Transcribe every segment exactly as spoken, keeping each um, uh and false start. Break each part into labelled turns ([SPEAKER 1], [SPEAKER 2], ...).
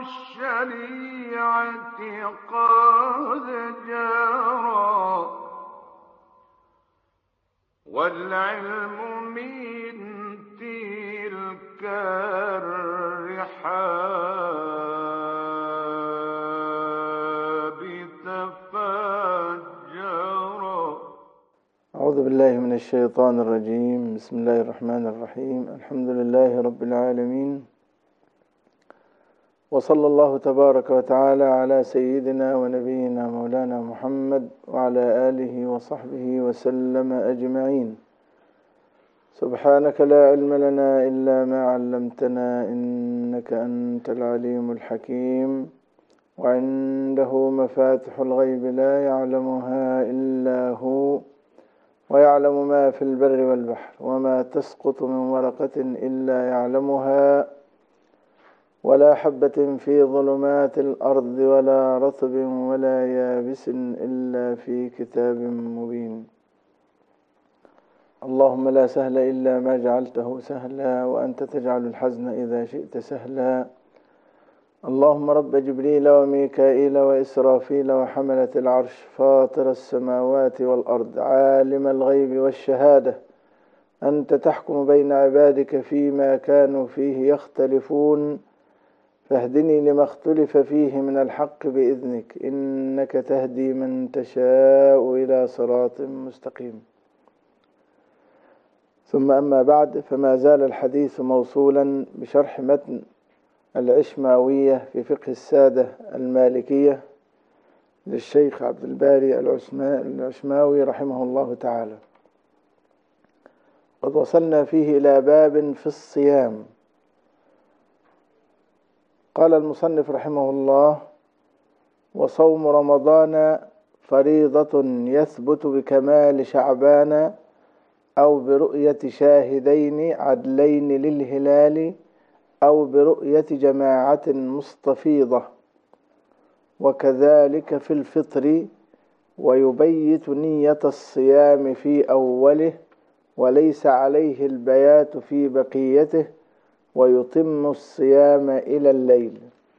[SPEAKER 1] الشريعة قد جرى، والعلم من تلك الرحاب تفجرا.
[SPEAKER 2] أعوذ بالله من الشيطان الرجيم. بسم الله الرحمن الرحيم. الحمد لله رب العالمين، وصلى الله تبارك وتعالى على سيدنا ونبينا مولانا محمد وعلى آله وصحبه وسلم أجمعين. سبحانك لا علم لنا إلا ما علمتنا، إنك أنت العليم الحكيم. وعنده مفاتح الغيب لا يعلمها إلا هو، ويعلم ما في البر والبحر، وما تسقط من ورقة إلا يعلمها، ولا حبة في ظلمات الأرض ولا رطب ولا يابس إلا في كتاب مبين. اللهم لا سهل إلا ما جعلته سهلا، وأنت تجعل الحزن إذا شئت سهلا. اللهم رب جبريل وميكائيل وإسرافيل وحملة العرش، فاطر السماوات والأرض، عالم الغيب والشهادة، أنت تحكم بين عبادك فيما كانوا فيه يختلفون، فاهدني لما اختلف فيه من الحق بإذنك، إنك تهدي من تشاء إلى صراط مستقيم. ثم أما بعد، فما زال الحديث موصولا بشرح متن العشماوية في فقه السادة المالكية للشيخ عبد الباري العشماوي رحمه الله تعالى. قد وصلنا فيه إلى باب في الصيام. قال المصنف رحمه الله: وصوم رمضان فريضة يثبت بكمال شعبان أو برؤية شاهدين عدلين للهلال أو برؤية جماعة مستفيضة، وكذلك في الفطر، ويبيت نية الصيام في أوله وليس عليه البيات في بقيته، ويتم الصيام إلى الليل.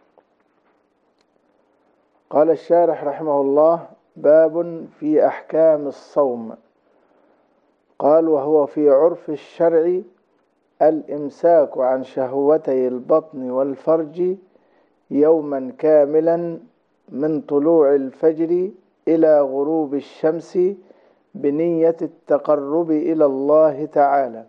[SPEAKER 2] قال الشارح رحمه الله: باب في أحكام الصوم. قال: وهو في عرف الشرع الإمساك عن شهوتي البطن والفرج يوما كاملا من طلوع الفجر إلى غروب الشمس بنية التقرب إلى الله تعالى.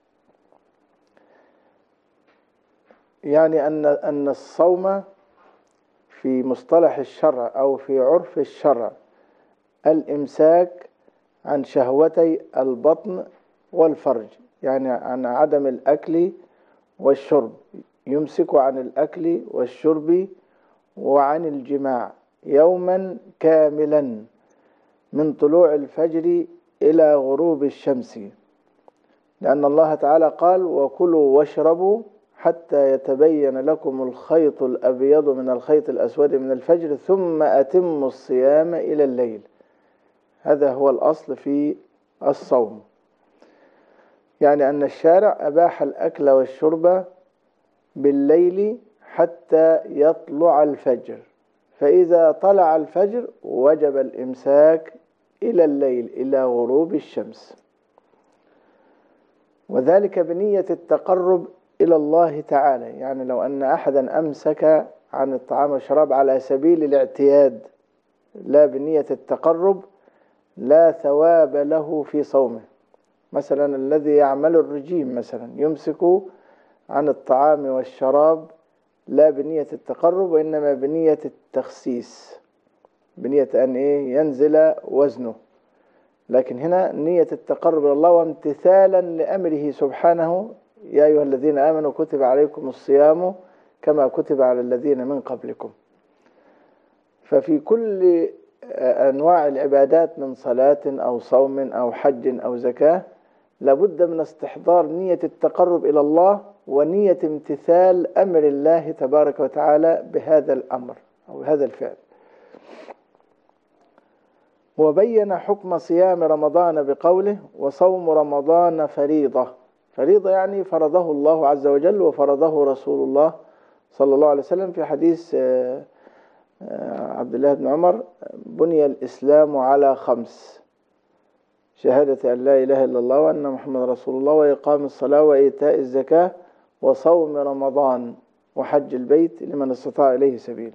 [SPEAKER 2] يعني أن أن الصوم في مصطلح الشرع أو في عرف الشرع الإمساك عن شهوتي البطن والفرج، يعني عن عدم الأكل والشرب، يمسك عن الأكل والشرب وعن الجماع يوما كاملا من طلوع الفجر إلى غروب الشمس، لأن الله تعالى قال: وكلوا واشربوا حتى يتبين لكم الخيط الأبيض من الخيط الأسود من الفجر ثم أتموا الصيام إلى الليل. هذا هو الأصل في الصوم، يعني أن الشارع أباح الأكل والشرب بالليل حتى يطلع الفجر، فإذا طلع الفجر وجب الإمساك إلى الليل إلى غروب الشمس، وذلك بنية التقرب إلى الله تعالى. يعني لو أن أحدا أمسك عن الطعام والشراب على سبيل الاعتياد لا بنية التقرب لا ثواب له في صومه. مثلا الذي يعمل الرجيم مثلا يمسك عن الطعام والشراب لا بنية التقرب وإنما بنية التخسيس، بنية أن إيه ينزل وزنه. لكن هنا نية التقرب إلى الله وامتثالا لأمره سبحانه: يا أيها الذين آمنوا كتب عليكم الصيام كما كتب على الذين من قبلكم. ففي كل أنواع العبادات من صلاة أو صوم أو حج أو زكاة لابد من استحضار نية التقرب إلى الله ونية امتثال أمر الله تبارك وتعالى بهذا الأمر أو هذا الفعل. وبين حكم صيام رمضان بقوله: وصوم رمضان فريضة. فريضة يعني فرضه الله عز وجل وفرضه رسول الله صلى الله عليه وسلم في حديث عبد الله بن عمر: بني الإسلام على خمس: شهادة أن لا إله إلا الله وأن محمد رسول الله، وإقام الصلاة، وإيتاء الزكاة، وصوم رمضان، وحج البيت لمن استطاع إليه سبيلا.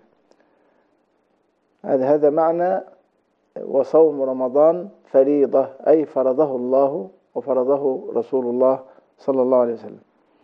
[SPEAKER 2] هذا هذا معنى وصوم رمضان فريضة، أي فرضه الله وفرضه رسول الله صلى الله عليه وسلم.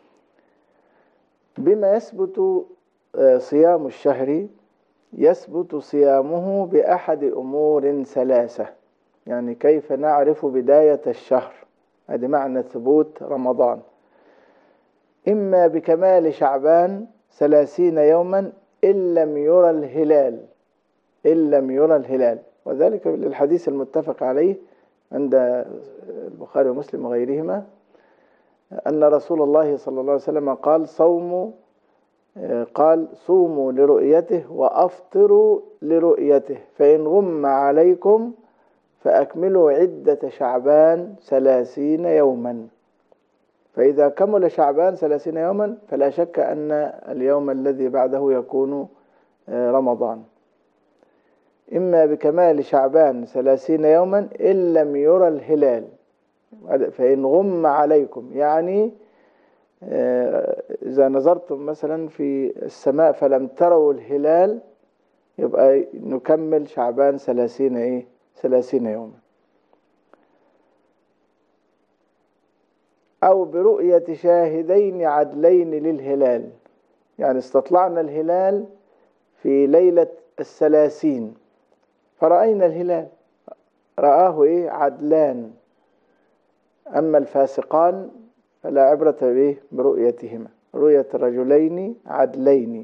[SPEAKER 2] بما يثبت صيام الشهر، يثبت صيامه بأحد أمور ثلاثة. يعني كيف نعرف بداية الشهر؟ هذا معنى ثبوت رمضان: إما بكمال شعبان ثلاثين يوما إن لم يرى الهلال، إن لم يرى الهلال، وذلك للحديث المتفق عليه عند البخاري ومسلم وغيرهما أن رسول الله صلى الله عليه وسلم قال: صوموا قال صوموا لرؤيته وأفطروا لرؤيته، فإن غم عليكم فأكملوا عدة شعبان ثلاثين يوما. فإذا كمل شعبان ثلاثين يوما فلا شك أن اليوم الذي بعده يكون رمضان. إما بكمال شعبان ثلاثين يوما إن لم يرى الهلال، فإن غم عليكم، يعني إذا نظرتم مثلا في السماء فلم تروا الهلال يبقى نكمل شعبان ثلاثين إيه ثلاثين يوما. أو برؤية شاهدين عدلين للهلال، يعني استطلعنا الهلال في ليلة الثلاثين فرأينا الهلال، رآه إيه عدلان، أما الفاسقان فلا عبرة به برؤيتهما، رؤية رجلين عدلين.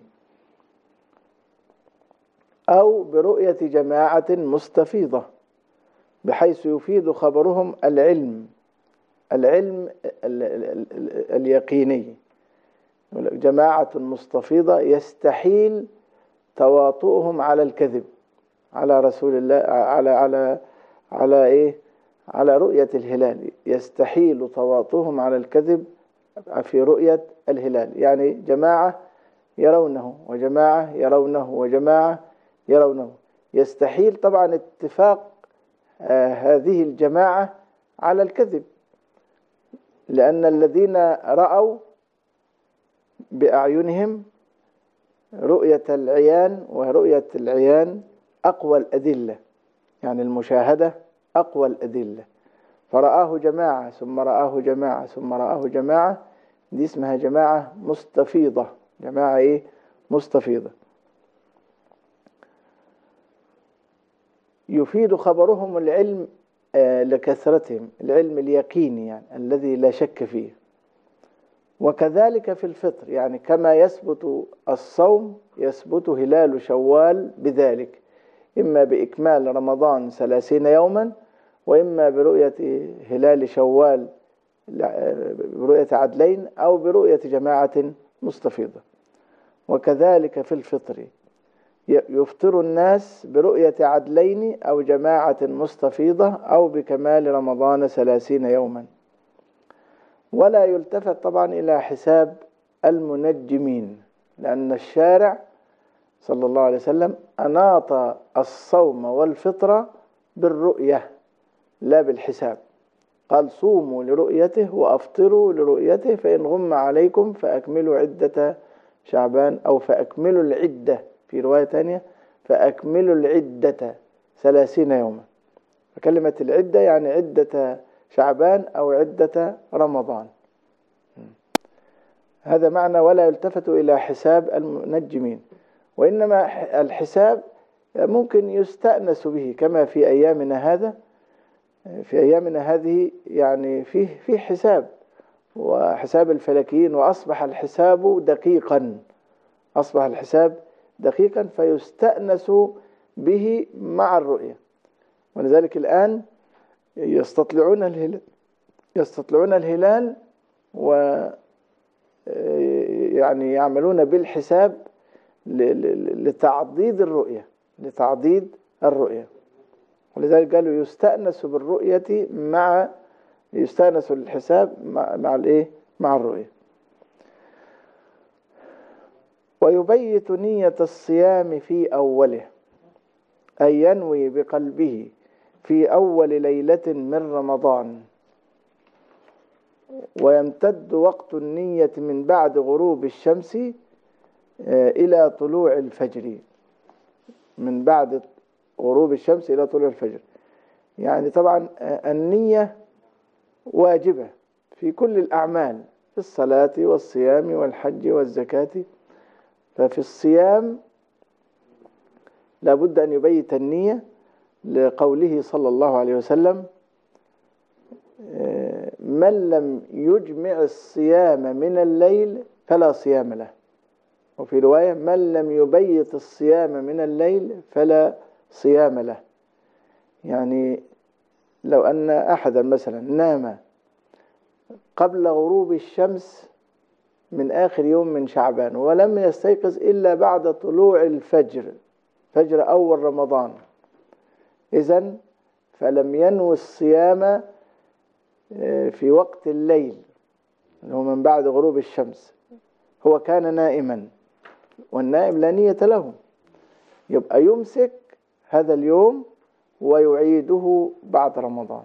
[SPEAKER 2] أو برؤية جماعة مستفيضة بحيث يفيد خبرهم العلم العلم اليقيني. جماعة مستفيضة يستحيل تواطؤهم على الكذب على رسول الله، على على على إيه على رؤية الهلال، يستحيل تواطؤهم على الكذب في رؤية الهلال. يعني جماعة يرونه وجماعة يرونه وجماعة يرونه، يستحيل طبعا اتفاق آه هذه الجماعة على الكذب، لأن الذين رأوا بأعينهم رؤية العيان، ورؤية العيان أقوى الأدلة، يعني المشاهدة أقوى الأدلة. فرآه جماعة ثم رآه جماعة ثم رآه جماعة، دي اسمها جماعة مستفيضة، جماعة إيه مستفيضة. يفيد خبرهم العلم آه لكثرتهم، العلم اليقيني يعني الذي لا شك فيه. وكذلك في الفطر، يعني كما يثبت الصوم يثبت هلال شوال بذلك، إما بإكمال رمضان ثلاثين يوما، وإما برؤية هلال شوال برؤية عدلين، أو برؤية جماعة مستفيضة. وكذلك في الفطر يفطر الناس برؤية عدلين أو جماعة مستفيضة أو بكمال رمضان ثلاثين يوما. ولا يلتفت طبعا إلى حساب المنجمين، لأن الشارع صلى الله عليه وسلم أناط الصوم والفطر بالرؤية لا بالحساب. قال: صوموا لرؤيته وأفطروا لرؤيته، فإن غم عليكم فأكملوا عدة شعبان، أو فأكملوا العدة في رواية ثانية فأكملوا العدة ثلاثين يوما. فكلمة العدة يعني عدة شعبان أو عدة رمضان. هذا معنى ولا يلتفت إلى حساب المنجمين، وإنما الحساب ممكن يستأنس به كما في أيامنا هذا في أيامنا هذه يعني فيه فيه حساب، وحساب الفلكيين، وأصبح الحساب دقيقا أصبح الحساب دقيقا فيستأنس به مع الرؤية. ولذلك الآن يستطلعون الهلال يستطلعون الهلال و يعني يعملون بالحساب لتعضيد الرؤية لتعضيد الرؤية ولذلك قالوا يستأنس بالرؤية مع يستأنس الحساب مع مع الايه مع الرؤية. ويبيت نية الصيام في أوله، أي ينوي بقلبه في أول ليلة من رمضان، ويمتد وقت النية من بعد غروب الشمس إلى طلوع الفجر، من بعد غروب الشمس إلى طلوع الفجر. يعني طبعا النية واجبة في كل الأعمال، في الصلاة والصيام والحج والزكاة. ففي الصيام لابد أن يبيت النية، لقوله صلى الله عليه وسلم: من لم يجمع الصيام من الليل فلا صيام له. وفي رواية: من لم يبيت الصيام من الليل فلا صيام له. يعني لو أن أحدا مثلا نام قبل غروب الشمس من آخر يوم من شعبان ولم يستيقظ إلا بعد طلوع الفجر، فجر أول رمضان، إذن فلم ينوي الصيام في وقت الليل اللي هو من بعد غروب الشمس، هو كان نائما، والنائم لا نية له، يبقى يمسك هذا اليوم ويعيده بعد رمضان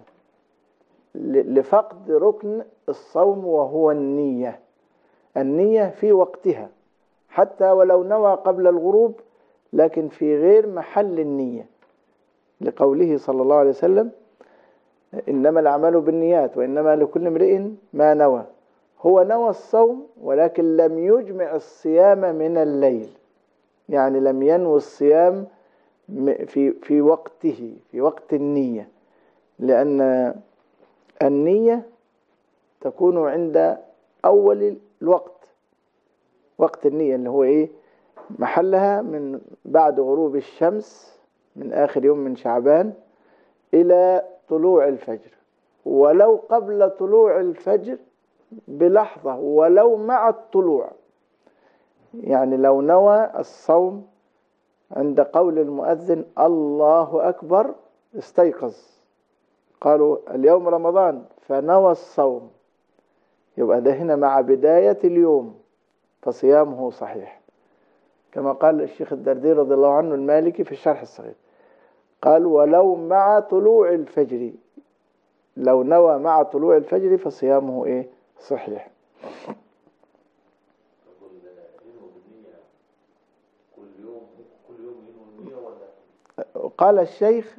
[SPEAKER 2] لفقد ركن الصوم وهو النية. النية في وقتها حتى ولو نوى قبل الغروب، لكن في غير محل النية، لقوله صلى الله عليه وسلم: إنما الأعمال بالنيات وإنما لكل امرئ ما نوى. هو نوى الصوم ولكن لم يجمع الصيام من الليل، يعني لم ينوي الصيام في في وقته، في وقت النية، لأن النية تكون عند أول الوقت، وقت النية اللي هو إيه؟ محلها من بعد غروب الشمس من آخر يوم من شعبان إلى طلوع الفجر، ولو قبل طلوع الفجر بلحظة، ولو مع الطلوع. يعني لو نوى الصوم عند قول المؤذن الله أكبر استيقظ، قالوا اليوم رمضان فنوى الصوم، يبقى ده هنا مع بداية اليوم، فصيامه صحيح، كما قال الشيخ الدردير رضي الله عنه المالكي في الشرح الصغير، قال ولو مع طلوع الفجر، لو نوى مع طلوع الفجر فصيامه إيه؟ صحيح. قال الشيخ: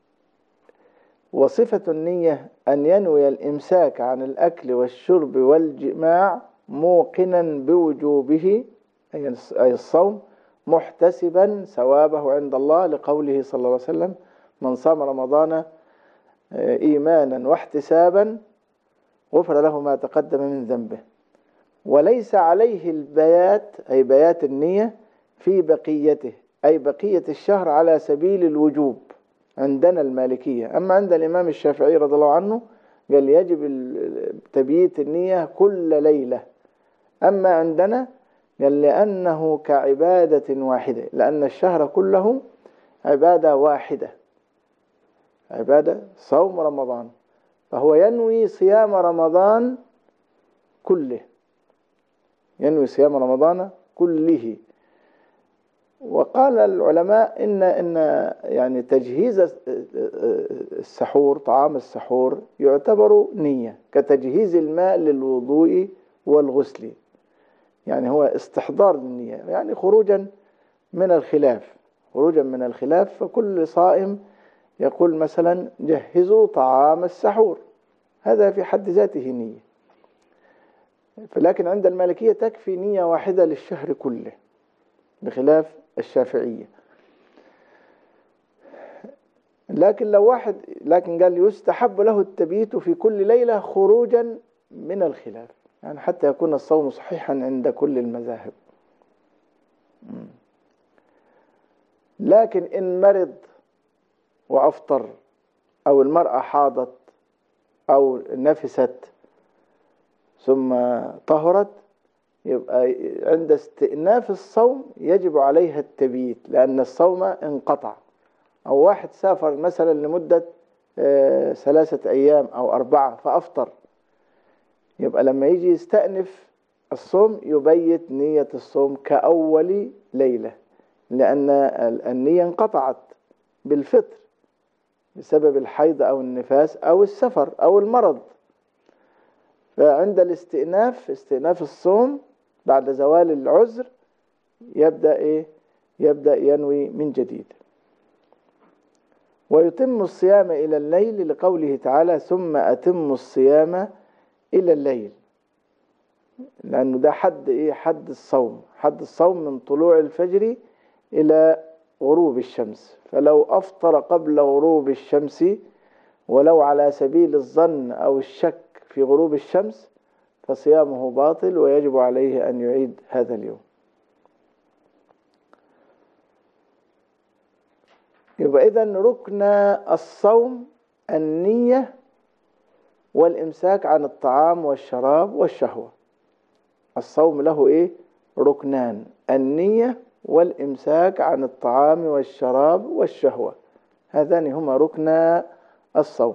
[SPEAKER 2] وصفة النية أن ينوي الإمساك عن الأكل والشرب والجماع موقنا بوجوبه، أي الصوم، محتسبا ثوابه عند الله، لقوله صلى الله عليه وسلم: من صام رمضان إيمانا واحتسابا غفر له ما تقدم من ذنبه. وليس عليه البيات، أي بيات النية، في بقيته، أي بقية الشهر، على سبيل الوجوب عندنا المالكية. أما عند الإمام الشافعي رضي الله عنه قال يجب تبييت النية كل ليلة. أما عندنا قال لأنه كعبادة واحدة، لأن الشهر كله عبادة واحدة، عبادة صوم رمضان، فهو ينوي صيام رمضان كله، ينوي صيام رمضان كله. وقال العلماء إن إن يعني تجهيز السحور، طعام السحور، يعتبر نية كتجهيز الماء للوضوء والغسل، يعني هو استحضار النية، يعني خروجا من الخلاف، خروجا من الخلاف. فكل صائم يقول مثلا جهزوا طعام السحور، هذا في حد ذاته نية. لكن عند المالكية تكفي نية واحدة للشهر كله، بخلاف الشافعية. لكن لو واحد لكن قال يستحب له التبييت في كل ليلة خروجا من الخلاف، يعني حتى يكون الصوم صحيحا عند كل المذاهب. لكن إن مرض وأفطر، أو المرأة حاضت أو نفست ثم طهرت، يبقى عند استئناف الصوم يجب عليها التبييت، لأن الصوم انقطع. أو واحد سافر مثلا لمدة ثلاثة أيام أو أربعة فأفطر، يبقى لما يجي يستأنف الصوم يبيت نية الصوم كأول ليلة، لأن النية انقطعت بالفطر بسبب الحيض أو النفاس أو السفر أو المرض. فعند الاستئناف استئناف الصوم بعد زوال العذر يبدأ إيه؟ يبدأ ينوي من جديد. ويتم الصيام إلى الليل لقوله تعالى ثم أتم الصيام إلى الليل، لأنه ده حد إيه؟ حد الصوم. حد الصوم من طلوع الفجر إلى غروب الشمس، فلو أفطر قبل غروب الشمس ولو على سبيل الظن أو الشك في غروب الشمس فصيامه باطل ويجب عليه أن يعيد هذا اليوم. يبقى إذن ركن الصوم النية والإمساك عن الطعام والشراب والشهوة. الصوم له إيه؟ ركنان: النية والإمساك عن الطعام والشراب والشهوة، هذان هما ركن الصوم.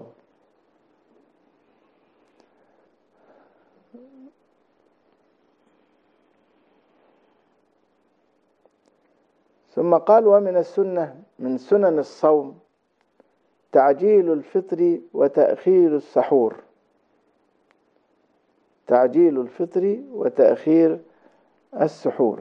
[SPEAKER 2] ثم قال ومن السنة من سنن الصوم تعجيل الفطر وتأخير السحور. تعجيل الفطر وتأخير السحور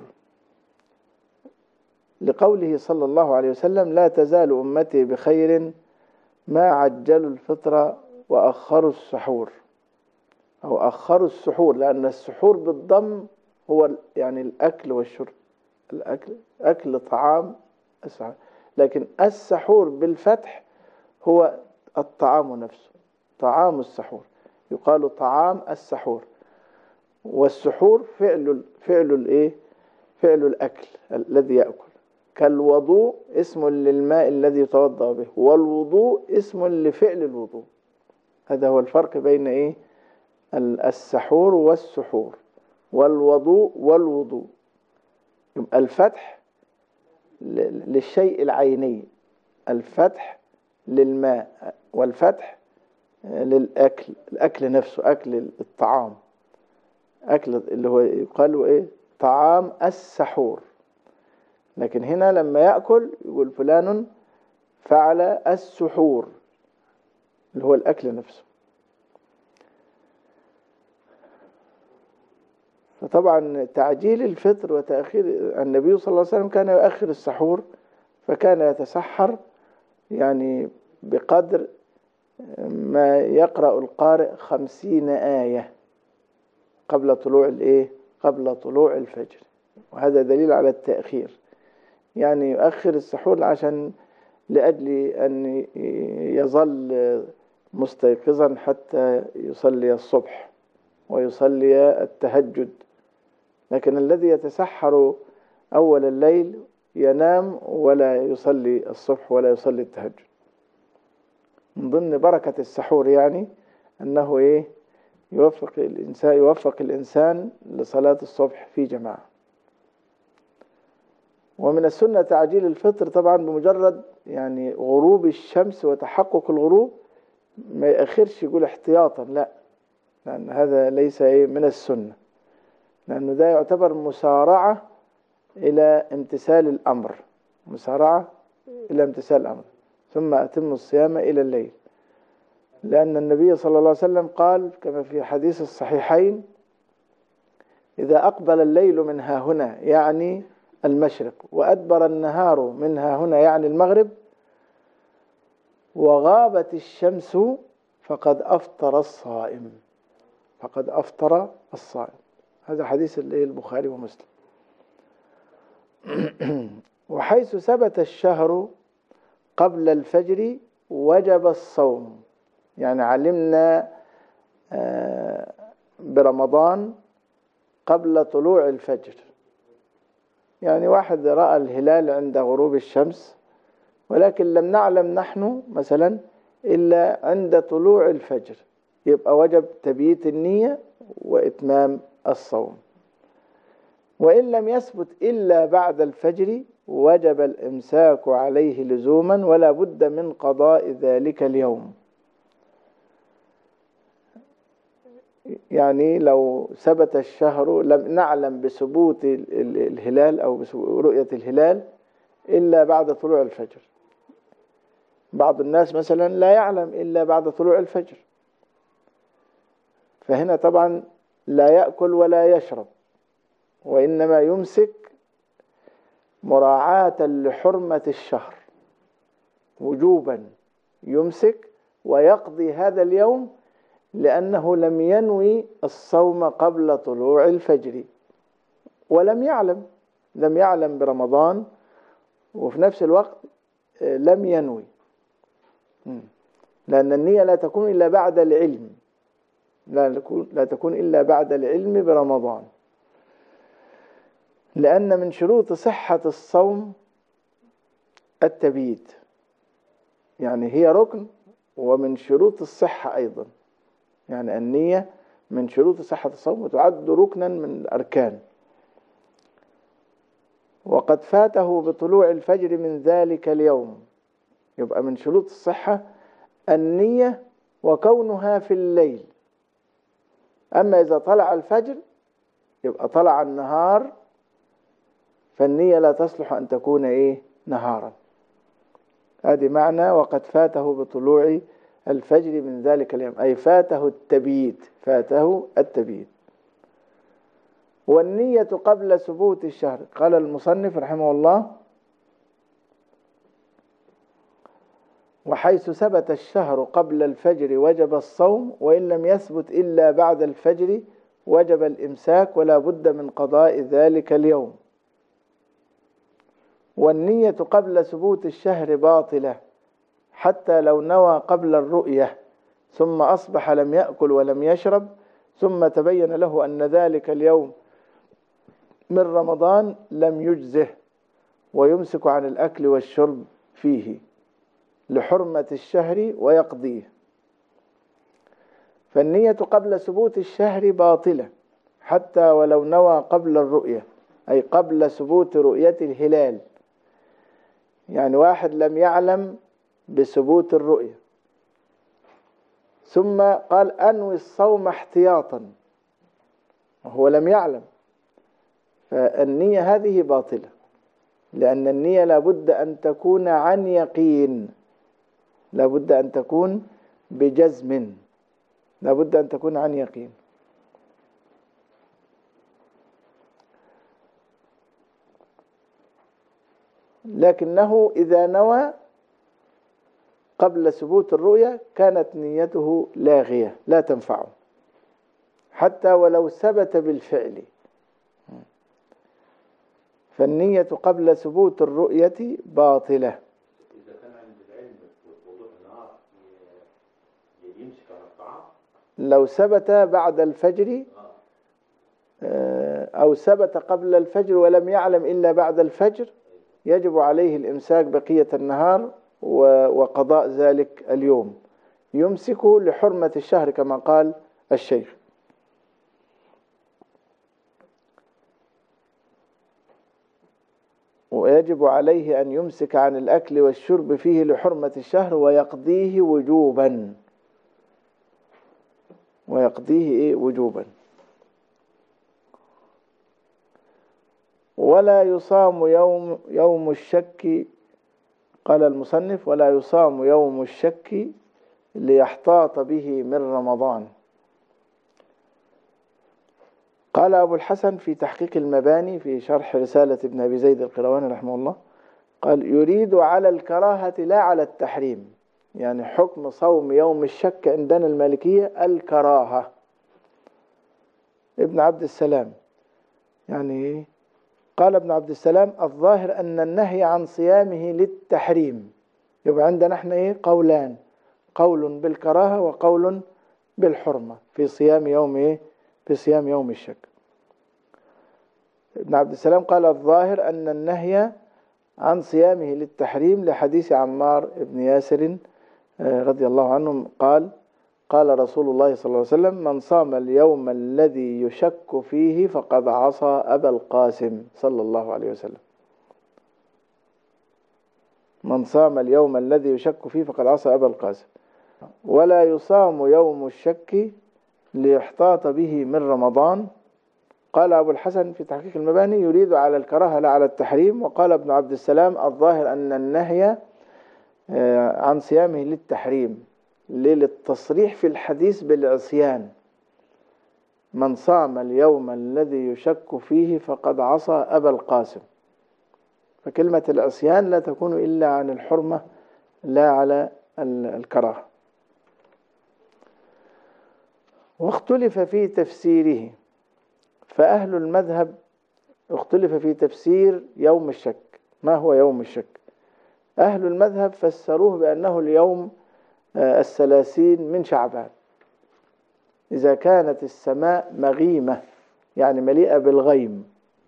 [SPEAKER 2] لقوله صلى الله عليه وسلم لا تزال أمتي بخير ما عجلوا الفطر وأخروا السحور، أو أخروا السحور، لأن السحور بالضم هو يعني الأكل والشرب، الأكل أكل طعام السحور، لكن السحور بالفتح هو الطعام نفسه، طعام السحور، يقال طعام السحور. والسحور فعل فعل الايه؟ فعل الأكل الذي يأكل، كالوضوء اسم للماء الذي يتوضأ به، والوضوء اسم لفعل الوضوء. هذا هو الفرق بين ايه؟ السحور والسحور، والوضوء والوضوء. يبقى الفتح للشيء العيني، الفتح للماء، والفتح للأكل، الأكل نفسه، أكل الطعام، أكل اللي هو يقال إيه؟ طعام السحور. لكن هنا لما يأكل يقول فلان فعل السحور اللي هو الأكل نفسه. فطبعا تعجيل الفطر وتأخير، النبي صلى الله عليه وسلم كان يؤخر السحور، فكان يتسحر يعني بقدر ما يقرأ القارئ خمسين آية قبل طلوع الإيه؟ قبل طلوع الفجر، وهذا دليل على التأخير، يعني يؤخر السحور عشان لأجل أن يظل مستيقظا حتى يصلي الصبح ويصلي التهجد. لكن الذي يتسحر أول الليل ينام ولا يصلي الصبح ولا يصلي التهجد. من ضمن بركة السحور يعني أنه إيه؟ يوفق الإنسان يوفق الإنسان لصلاة الصبح في جماعة. ومن السنة تعجيل الفطر طبعا بمجرد يعني غروب الشمس وتحقق الغروب، ما يأخرش يقول احتياطا، لا، لأن هذا ليس إيه؟ من السنة، لأنه ده يعتبر مسارعة إلى امتثال الأمر، مسارعة إلى امتثال الأمر. ثم أتم الصيام إلى الليل، لأن النبي صلى الله عليه وسلم قال كما في حديث الصحيحين إذا أقبل الليل من ها هنا يعني المشرق، وأدبر النهار من ها هنا يعني المغرب، وغابت الشمس فقد أفطر الصائم، فقد أفطر الصائم. هذا حديث البخاري ومسلم. وحيث ثبت الشهر قبل الفجر وجب الصوم، يعني علمنا برمضان قبل طلوع الفجر، يعني واحد رأى الهلال عند غروب الشمس، ولكن لم نعلم نحن مثلا إلا عند طلوع الفجر، يبقى وجب تبييت النية وإتمام الصوم. وإن لم يثبت إلا بعد الفجر وجب الإمساك عليه لزوما ولا بد من قضاء ذلك اليوم. يعني لو ثبت الشهر لم نعلم بثبوت الهلال أو برؤية الهلال إلا بعد طلوع الفجر. بعض الناس مثلا لا يعلم إلا بعد طلوع الفجر، فهنا طبعا لا يأكل ولا يشرب، وإنما يمسك مراعاة لحرمة الشهر وجوبا، يمسك ويقضي هذا اليوم لأنه لم ينوي الصوم قبل طلوع الفجر، ولم يعلم لم يعلم برمضان، وفي نفس الوقت لم ينوي، لأن النية لا تكون إلا بعد العلم، لا تكون إلا بعد العلم برمضان، لأن من شروط صحة الصوم التبييت، يعني هي ركن ومن شروط الصحة أيضا، يعني النية من شروط صحة الصوم وتعد ركنا من الأركان. وقد فاته بطلوع الفجر من ذلك اليوم، يبقى من شروط الصحة النية وكونها في الليل. أما إذا طلع الفجر يبقى طلع النهار، فالنية لا تصلح أن تكون إيه نهارا. هذه معنى وقد فاته بطلوع الفجر من ذلك اليوم، أي فاته التبييت، فاته التبييت. والنية قبل ثبوت الشهر، قال المصنف رحمه الله: وحيث ثبت الشهر قبل الفجر وجب الصوم، وإن لم يثبت إلا بعد الفجر وجب الإمساك، ولا بد من قضاء ذلك اليوم. والنية قبل ثبوت الشهر باطلة حتى لو نوى قبل الرؤية ثم أصبح لم يأكل ولم يشرب، ثم تبين له أن ذلك اليوم من رمضان، لم يجزه ويمسك عن الأكل والشرب فيه لحرمة الشهر ويقضيه. فالنية قبل ثبوت الشهر باطلة حتى ولو نوى قبل الرؤية، أي قبل ثبوت رؤية الهلال. يعني واحد لم يعلم بثبوت الرؤية ثم قال أنوي الصوم احتياطا وهو لم يعلم، فالنية هذه باطلة، لأن النية لابد أن تكون عن يقين، لابد أن تكون بجزم، لابد أن تكون عن يقين. لكنه إذا نوى قبل ثبوت الرؤية كانت نيته لاغية لا تنفعه حتى ولو ثبت بالفعل. فالنية قبل ثبوت الرؤية باطلة.
[SPEAKER 3] إذا كان عند العلم بوضوح النهار يمسك على الطعام،
[SPEAKER 2] لو ثبت بعد الفجر أو ثبت قبل الفجر ولم يعلم إلا بعد الفجر يجب عليه الإمساك بقية النهار وقضاء ذلك اليوم، يمسكه لحرمة الشهر كما قال الشيخ. ويجب عليه أن يمسك عن الأكل والشرب فيه لحرمة الشهر ويقضيه وجوبا، ويقضيه إيه وجوبا. ولا يصام يوم يوم الشك، قال المصنف: ولا يصام يوم الشك ليحتاط به من رمضان. قال أبو الحسن في تحقيق المباني في شرح رسالة ابن أبي زيد القيرواني رحمه الله، قال: يريد على الكراهة لا على التحريم. يعني حكم صوم يوم الشك عندنا المالكية الكراهة. ابن عبد السلام يعني قال ابن عبد السلام: الظاهر أن النهي عن صيامه للتحريم. يبقى عندنا احنا ايه قولان، قول بالكراهة وقول بالحرمة في صيام يوم ايه في صيام يوم الشك. ابن عبد السلام قال: الظاهر أن النهي عن صيامه للتحريم لحديث عمار بن ياسر رضي الله عنه قال: قال رسول الله صلى الله عليه وسلم: من صام اليوم الذي يشك فيه فقد عصى أبا القاسم صلى الله عليه وسلم. من صام اليوم الذي يشك فيه فقد عصى أبا القاسم. ولا يصام يوم الشك ليحتاط به من رمضان. قال أبو الحسن في تحقيق المباني يريد على الكراهة لا على التحريم. وقال ابن عبد السلام الظاهر أن النهي عن صيامه للتحريم للتصريح في الحديث بالعصيان، من صام اليوم الذي يشك فيه فقد عصى أبا القاسم. فكلمة العصيان لا تكون إلا عن الحرمة لا على الكراهة. واختلف في تفسيره، فأهل المذهب اختلف في تفسير يوم الشك. ما هو يوم الشك؟ أهل المذهب فسروه بأنه اليوم الثلاثين من شعبان، إذا كانت السماء مغيمة يعني مليئة بالغيم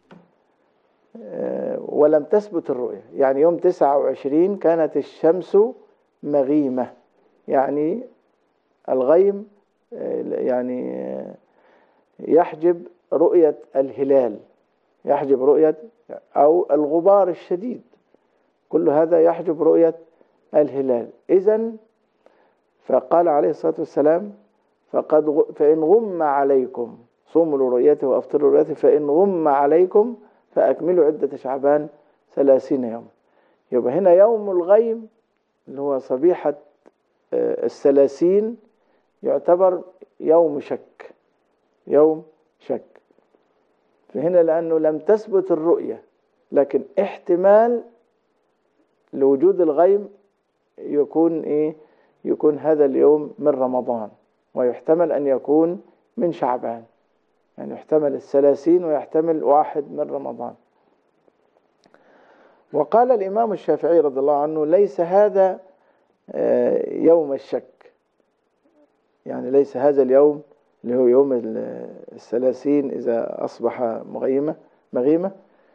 [SPEAKER 2] ولم تثبت الرؤية. يعني يوم تسعة وعشرين كانت الشمس مغيمة، يعني الغيم يعني يحجب رؤية الهلال، يحجب رؤية، أو الغبار الشديد، كل هذا يحجب رؤية الهلال. إذن فقال عليه الصلاة والسلام فقد فإن غم عليكم صوموا لرؤيته وأفطروا لرؤيته، فإن غم عليكم فأكملوا عدة شعبان ثلاثين يوم. يبقى هنا يوم الغيم اللي هو صبيحة الثلاثين يعتبر يوم شك، يوم شك. فهنا لأنه لم تثبت الرؤية، لكن احتمال لوجود الغيم يكون إيه؟ يكون هذا اليوم من رمضان، ويحتمل أن يكون من شعبان، يعني يحتمل الثلاثين ويحتمل واحد من رمضان. وقال الإمام الشافعي رضي الله عنه ليس هذا يوم الشك، يعني ليس هذا اليوم اللي هو يوم الثلاثين إذا أصبح مغيمة مغيمة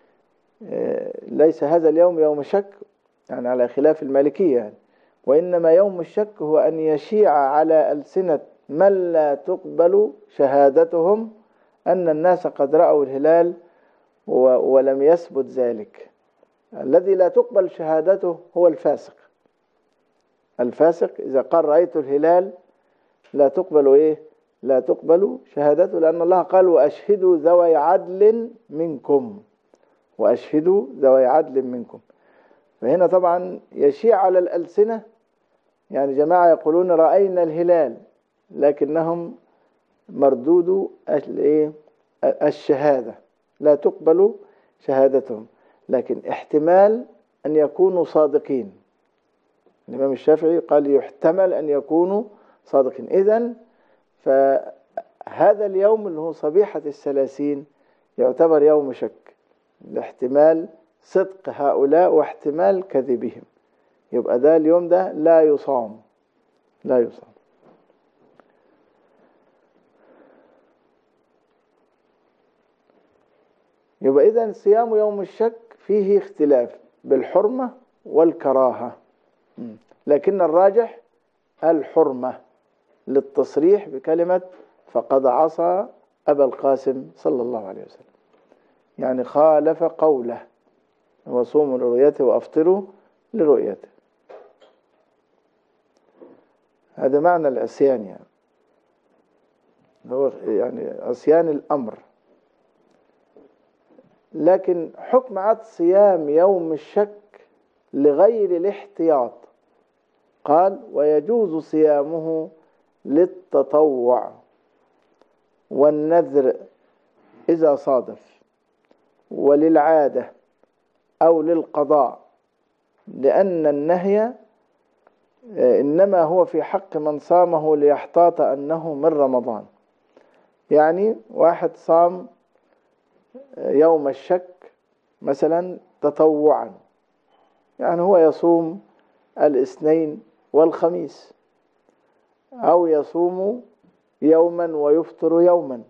[SPEAKER 2] ليس هذا اليوم يوم شك، يعني على خلاف المالكية يعني. وإنما يوم الشك هو أن يشيع على ألسنة من لا تقبل شهادتهم أن الناس قد رأوا الهلال ولم يثبت ذلك. الذي لا تقبل شهادته هو الفاسق. الفاسق إذا قال رأيت الهلال لا تقبل إيه؟ لا تقبل شهادته، لأن الله قال وأشهدوا ذوي عدل منكم، وأشهدوا ذوي عدل منكم. فهنا طبعا يشيع على الألسنة، يعني جماعة يقولون رأينا الهلال لكنهم مردود الشهادة، لا تقبل شهادتهم، لكن احتمال أن يكونوا صادقين. الإمام الشافعي قال يحتمل أن يكونوا صادقين. إذن فهذا اليوم اللي هو صبيحة الثلاثين يعتبر يوم شك لاحتمال صدق هؤلاء واحتمال كذبهم، يبقى ده اليوم ده لا يصام، لا يصام. يبقى إذن صيام يوم الشك فيه اختلاف بالحرمة والكراهة، لكن الراجح الحرمة للتصريح بكلمة فقد عصى أبا القاسم صلى الله عليه وسلم، يعني خالف قوله وصوموا لرؤيته وأفطروا لرؤيته. هذا معنى العصيان، يعني هو يعني عصيان الأمر. لكن حكم عد صيام يوم الشك لغير الاحتياط قال ويجوز صيامه للتطوع والنذر إذا صادف، وللعادة أو للقضاء، لأن النهي إنما هو في حق من صامه ليحتاط أنه من رمضان. يعني واحد صام يوم الشك مثلا تطوعا، يعني هو يصوم الاثنين والخميس، أو يصوم يوما ويفطر يوما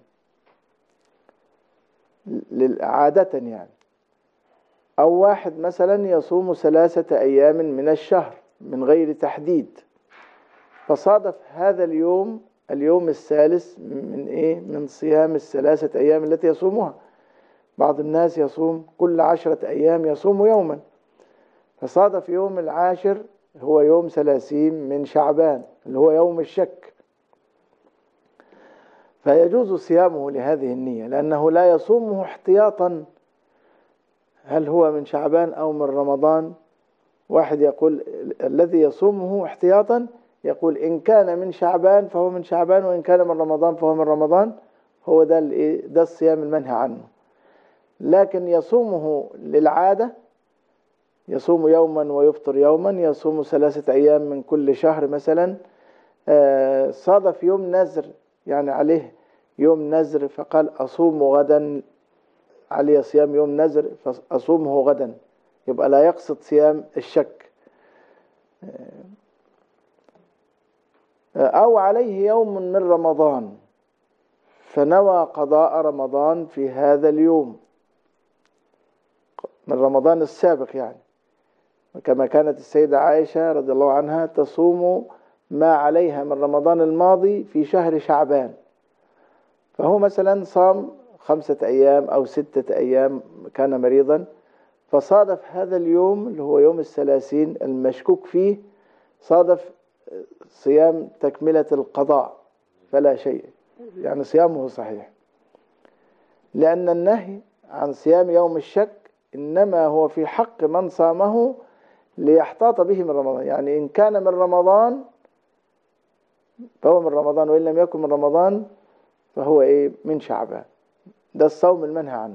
[SPEAKER 2] عادة يعني، أو واحد مثلا يصوم ثلاثة أيام من الشهر من غير تحديد، فصادف هذا اليوم اليوم الثالث من إيه؟ من صيام الثلاثة أيام التي يصومها. بعض الناس يصوم كل عشرة أيام يصوم يوما، فصادف يوم العاشر هو يوم ثلاثين من شعبان اللي هو يوم الشك، فيجوز صيامه لهذه النية، لأنه لا يصومه احتياطا هل هو من شعبان أو من رمضان. واحد يقول الذي يصومه احتياطا يقول إن كان من شعبان فهو من شعبان، وإن كان من رمضان فهو من رمضان، هو ده ده الصيام المنهى عنه. لكن يصومه للعادة، يصوم يوما ويفطر يوما، يصوم ثلاثة أيام من كل شهر مثلا، صادف يوم نذر يعني عليه يوم نذر فقال أصوم غدا، عليه صيام يوم نذر فأصومه غدا، يبقى لا يقصد صيام الشك. أو عليه يوم من رمضان فنوى قضاء رمضان في هذا اليوم من رمضان السابق، يعني كما كانت السيدة عائشة رضي الله عنها تصوم ما عليها من رمضان الماضي في شهر شعبان، فهو مثلا صام خمسة أيام أو ستة أيام، كان مريضا فصادف هذا اليوم اللي هو يوم الثلاثين المشكوك فيه صادف صيام تكملة القضاء فلا شيء، يعني صيامه صحيح، لأن النهي عن صيام يوم الشك إنما هو في حق من صامه ليحتاط به من رمضان. يعني إن كان من رمضان فهو من رمضان، وإن لم يكن من رمضان فهو إيه من شعبان. ده الصوم المنهى عنه.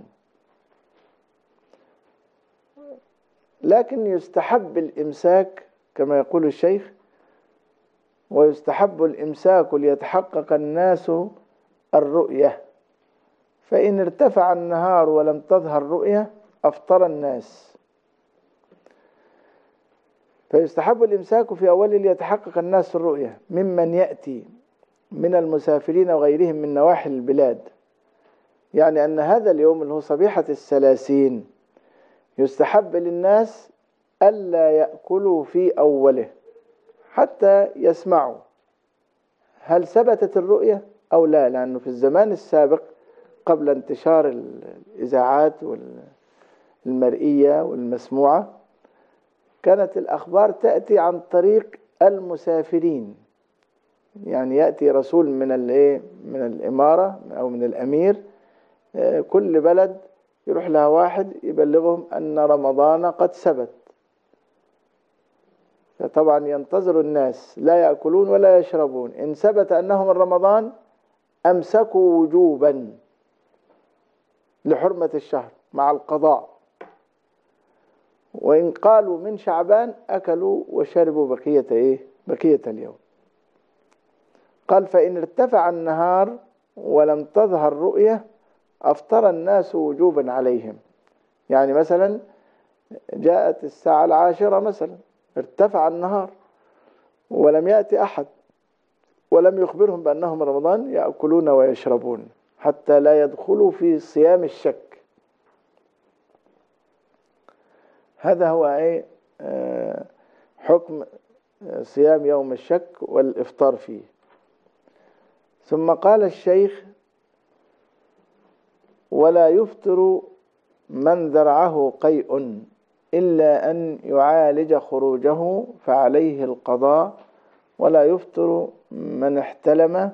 [SPEAKER 2] لكن يستحب الإمساك كما يقول الشيخ، ويستحب الإمساك ليتحقق الناس الرؤية، فإن ارتفع النهار ولم تظهر رؤية أفطر الناس. فيستحب الإمساك في أوله ليتحقق الناس الرؤية ممن يأتي من المسافرين وغيرهم من نواحي البلاد، يعني أن هذا اليوم اللي هو صبيحة الثلاثين يستحب للناس ألا يأكلوا في أوله حتى يسمعوا هل ثبتت الرؤية أو لا، لأنه في الزمان السابق قبل انتشار الإذاعات والمرئية والمسموعة كانت الأخبار تأتي عن طريق المسافرين، يعني يأتي رسول من من الإمارة أو من الأمير، كل بلد يروح لها واحد يبلغهم أن رمضان قد ثبت، فطبعا ينتظر الناس لا يأكلون ولا يشربون، إن ثبت أنه من رمضان أمسكوا وجوبا لحرمة الشهر مع القضاء، وإن قالوا من شعبان أكلوا وشربوا بقية إيه بقية اليوم. قال فإن ارتفع النهار ولم تظهر رؤية أفطر الناس وجوبا عليهم. يعني مثلا جاءت الساعة العاشرة مثلا ارتفع النهار ولم يأتي أحد ولم يخبرهم بأنهم رمضان، يأكلون ويشربون حتى لا يدخلوا في صيام الشك. هذا هو أي حكم صيام يوم الشك والإفطار فيه. ثم قال الشيخ ولا يفطر من ذرعه قيء إلا أن يعالج خروجه فعليه القضاء، ولا يفطر من احتلم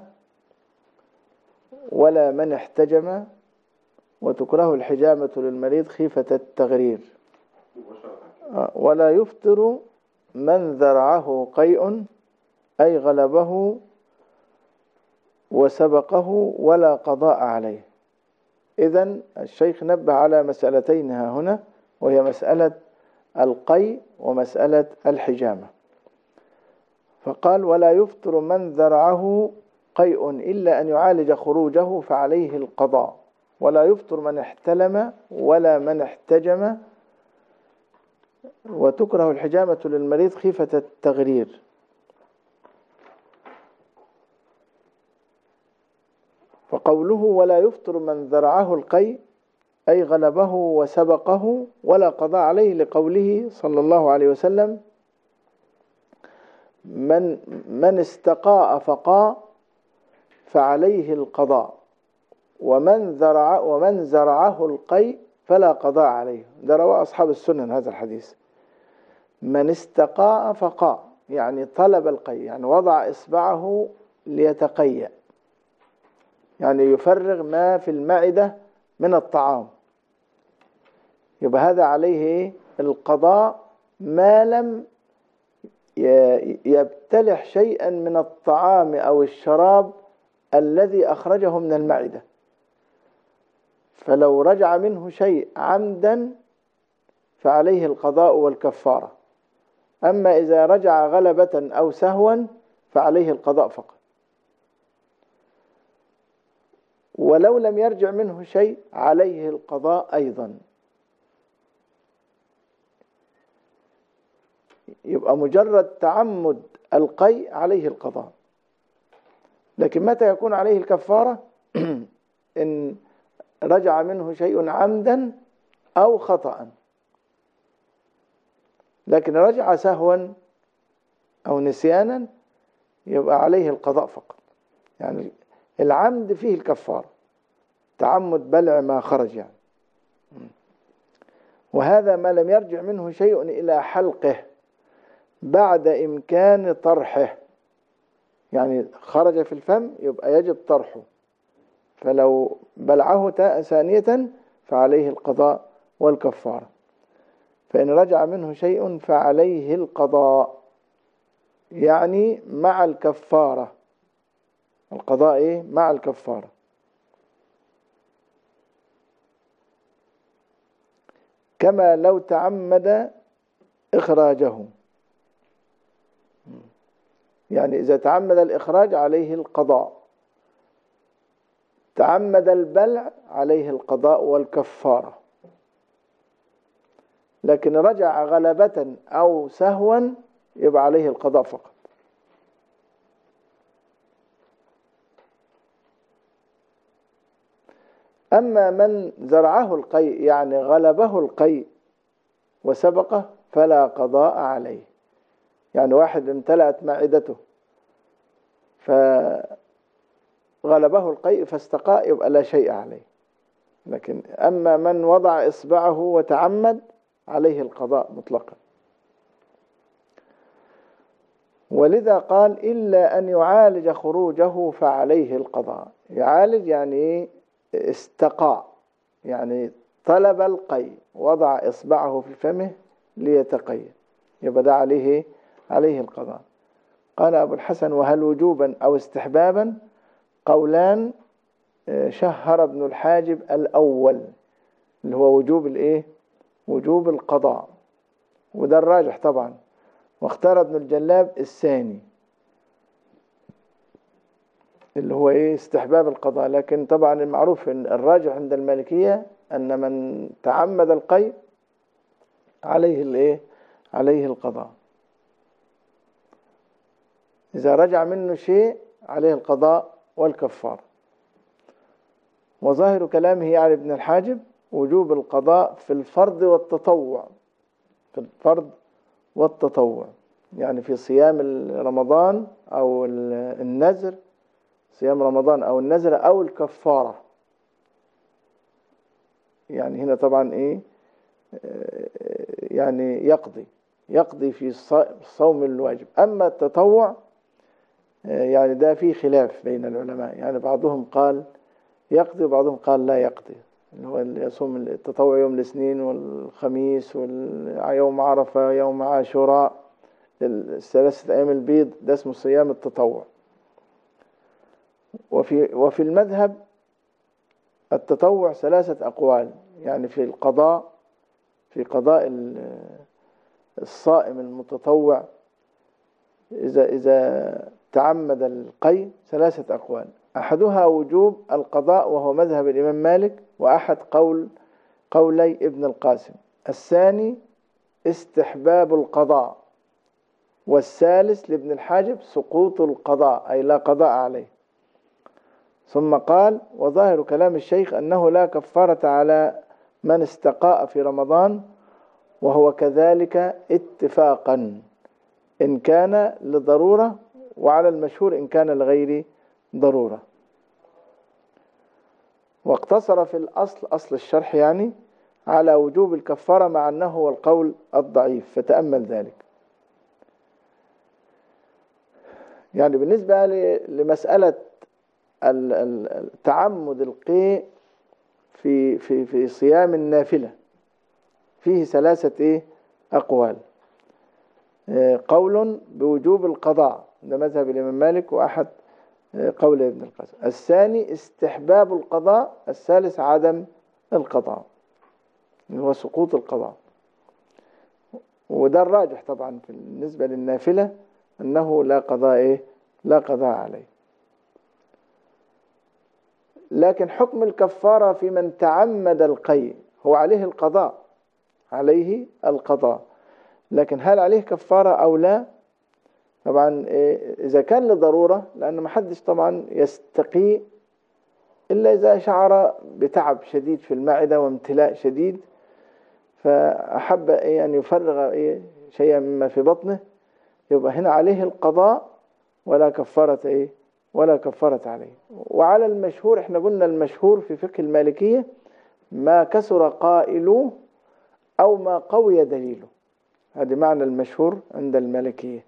[SPEAKER 2] ولا من احتجم، وتكره الحجامة للمريض خيفة التغرير. ولا يفطر من ذرعه قيء أي غلبه وسبقه ولا قضاء عليه. إذن الشيخ نبه على مسألتين ها هنا، وهي مسألة القيء ومسألة الحجامة. فقال ولا يفطر من ذرعه قيء إلا أن يعالج خروجه فعليه القضاء، ولا يفطر من احتلم ولا من احتجم، وتكره الحجامة للمريض خيفة التغرير. فقوله ولا يفطر من ذرعه القيء أي غلبه وسبقه ولا قضاء عليه، لقوله صلى الله عليه وسلم من من استقاء فقاء فعليه القضاء، ومن ذرع ومن زرعه القيء فلا قضاء عليه. ده رواه أصحاب السنن هذا الحديث. من استقاء فقاء يعني طلب القيء، يعني وضع إصبعه ليتقيأ، يعني يفرغ ما في المعدة من الطعام، يبقى هذا عليه القضاء ما لم يبتلع شيئا من الطعام أو الشراب الذي أخرجه من المعدة. فلو رجع منه شيء عمدا فعليه القضاء والكفارة، أما إذا رجع غلبة أو سهوا فعليه القضاء فقط. ولو لم يرجع منه شيء عليه القضاء أيضا. يبقى مجرد تعمد القيء عليه القضاء، لكن متى يكون عليه الكفارة؟ إن رجع منه شيء عمدا أو خطأ. لكن رجع سهوا أو نسيانا يبقى عليه القضاء فقط. يعني العمد فيه الكفارة، تعمد بلع ما خرج يعني. وهذا ما لم يرجع منه شيء إلى حلقه بعد إمكان طرحه، يعني خرج في الفم يبقى يجب طرحه، فلو بلعه ثانية فعليه القضاء والكفارة. فإن رجع منه شيء فعليه القضاء، يعني مع الكفارة. القضاء إيه؟ مع الكفارة. كما لو تعمد إخراجه، يعني إذا تعمد الإخراج عليه القضاء، تعمد البلع عليه القضاء والكفارة. لكن رجع غلبة أو سهوا يبقى عليه القضاء فقط. أما من زرعه القيء يعني غلبه القيء وسبقه فلا قضاء عليه. يعني واحد امتلأت معدته فغلبه القيء فاستقاء يبقى لا شيء عليه. لكن أما من وضع إصبعه وتعمد عليه القضاء مطلقا. ولذا قال إلا أن يعالج خروجه فعليه القضاء. يعالج يعني استقاء، يعني طلب القيء، وضع إصبعه في فمه ليتقي، يبقى ده عليه عليه القضاء. قال أبو الحسن: وهل وجوبا أو استحبابا؟ قولان شهر ابن الحاجب الأول اللي هو وجوب الإيه؟ وجوب القضاء، وده الراجح طبعا. واختار ابن الجلاب الثاني اللي هو إيه؟ استحباب القضاء. لكن طبعا المعروف إن الراجح عند المالكية أن من تعمد القيء عليه الإيه؟ عليه القضاء. إذا رجع منه شيء عليه القضاء والكفار. وظاهر كلامه يعني ابن الحاجب وجوب القضاء في الفرض والتطوع، في الفرض والتطوع، يعني في صيام رمضان أو النذر، صيام رمضان أو النذر أو الكفارة. يعني هنا طبعا إيه؟ يعني يقضي يقضي في صوم الواجب. أما التطوع يعني ده فيه خلاف بين العلماء، يعني بعضهم قال يقضي وبعضهم قال لا يقضي، اللي هو اللي يصوم التطوع يوم الاثنين والخميس ويوم عرفة يوم عاشوراء، الثلاثة أيام البيض، ده اسمه صيام التطوع. وفي وفي المذهب التطوع ثلاثة أقوال، يعني في القضاء في قضاء الصائم المتطوع إذا إذا تعمد القيء ثلاثة أقوال. أحدها وجوب القضاء وهو مذهب الإمام مالك وأحد قول قولي ابن القاسم. الثاني استحباب القضاء، والثالث لابن الحاجب سقوط القضاء أي لا قضاء عليه. ثم قال: وظاهر كلام الشيخ أنه لا كفارة على من استقاء في رمضان، وهو كذلك اتفاقا إن كان لضرورة، وعلى المشهور إن كان لغير ضرورة. واقتصر في الأصل أصل الشرح يعني على وجوب الكفارة، مع أنه هو القول الضعيف، فتأمل ذلك. يعني بالنسبة لمسألة ال- ال- تعمد القيء في في في صيام النافلة فيه ثلاثة إيه أقوال. آه، قول بوجوب القضاء، ده مذهب الإمام مالك وأحد آه، قول ابن القاسم. الثاني استحباب القضاء. الثالث عدم القضاء، اللي هو سقوط القضاء. وده الراجح طبعا بالنسبة للنافلة، أنه لا قضاء إيه لا قضاء عليه. لكن حكم الكفارة في من تعمد القيء، هو عليه القضاء، عليه القضاء، لكن هل عليه كفارة أو لا؟ طبعا إذا كان لضرورة، لأن ما حدش طبعا يستقي إلا إذا شعر بتعب شديد في المعدة وامتلاء شديد، فأحب أن يفرغ شيئا مما في بطنه، يبقى هنا عليه القضاء ولا كفارة إيه ولا كفارة عليه. وعلى المشهور، احنا قلنا المشهور في فقه المالكية ما كسر قائله أو ما قوي دليله، هذا معنى المشهور عند المالكية.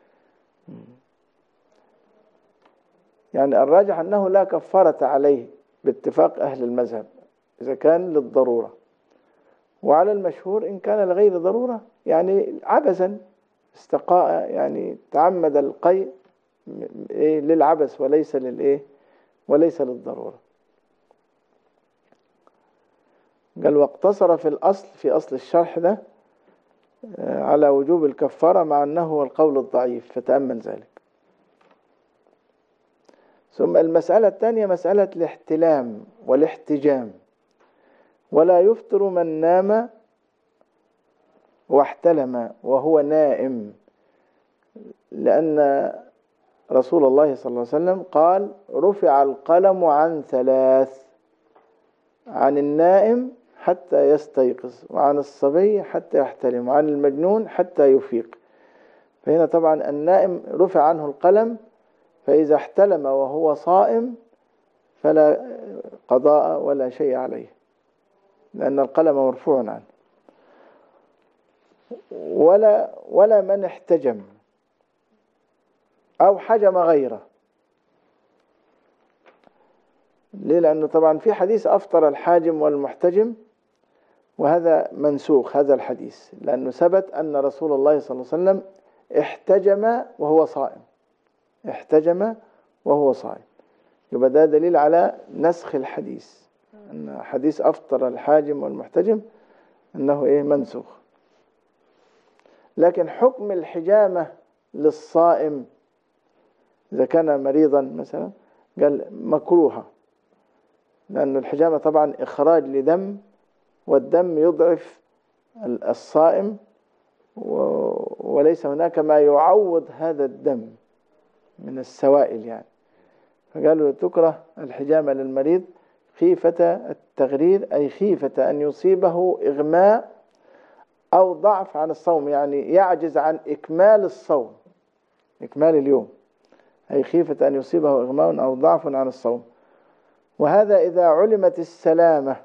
[SPEAKER 2] يعني الراجح أنه لا كفارة عليه باتفاق أهل المذهب إذا كان للضرورة، وعلى المشهور إن كان لغير ضرورة، يعني عبثا استقاء، يعني تعمد القيء للعبث وليس للإيه وليس للضرورة. قال واقتصر في الأصل، في أصل الشرح ده، على وجوب الكفارة، مع أنه هو القول الضعيف، فتأمل ذلك. ثم المسألة الثانية مسألة الاحتلام والاحتجام. ولا يفطر من نام واحتلم وهو نائم، لأن رسول الله صلى الله عليه وسلم قال رفع القلم عن ثلاث: عن النائم حتى يستيقظ، وعن الصبي حتى يحتلم، وعن المجنون حتى يفيق. فهنا طبعا النائم رفع عنه القلم، فإذا احتلم وهو صائم فلا قضاء ولا شيء عليه، لأن القلم مرفوع عنه. ولا ولا من احتجم أو حجم غيره. ليه؟ لأنه طبعا في حديث أفطر الحاجم والمحتجم، وهذا منسوخ هذا الحديث، لأنه ثبت أن رسول الله صلى الله عليه وسلم احتجم وهو صائم، احتجم وهو صائم. يبقى ده دليل على نسخ الحديث، أن حديث أفطر الحاجم والمحتجم أنه إيه منسوخ. لكن حكم الحجامة للصائم إذا كان مريضا مثلا قال مكروهة، لأن الحجامة طبعا إخراج لدم، والدم يضعف الصائم، وليس هناك ما يعوض هذا الدم من السوائل يعني. فقالوا تكره الحجامة للمريض خيفة التغرير، أي خيفة أن يصيبه إغماء أو ضعف عن الصوم، يعني يعجز عن إكمال الصوم، إكمال اليوم، أي خيفة أن يصيبه إغماء أو ضعف عن الصوم. وهذا إذا علمت السلامة،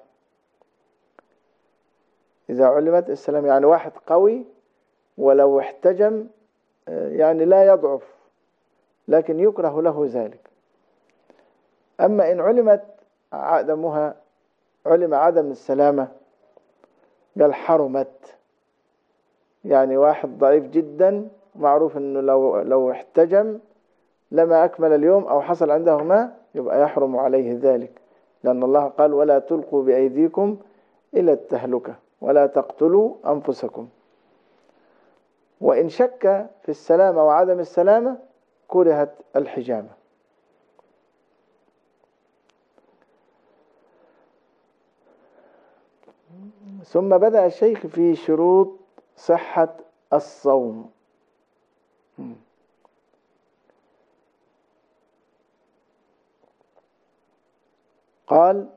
[SPEAKER 2] إذا علمت السلامة، يعني واحد قوي ولو احتجم يعني لا يضعف، لكن يكره له ذلك. أما إن علمت عدمها، علم عدم السلامة، قال حرمت، يعني واحد ضعيف جدا معروف أنه لو لو احتجم لما أكمل اليوم أو حصل عنده ما، يبقى يحرم عليه ذلك، لأن الله قال ولا تلقوا بأيديكم إلى التهلكة ولا تقتلوا أنفسكم. وإن شك في السلامة وعدم السلامة كرهت الحجامة. ثم بدأ الشيخ في شروط صحة الصوم. قال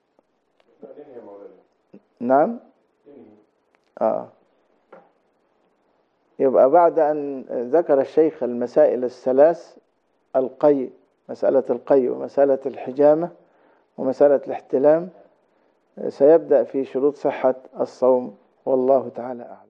[SPEAKER 2] نعم آه. يبقى بعد أن ذكر الشيخ المسائل الثلاث، القي، مسألة القي ومسألة الحجامة ومسألة الاحتلام، سيبدأ في شروط صحة الصوم، والله تعالى أعلم.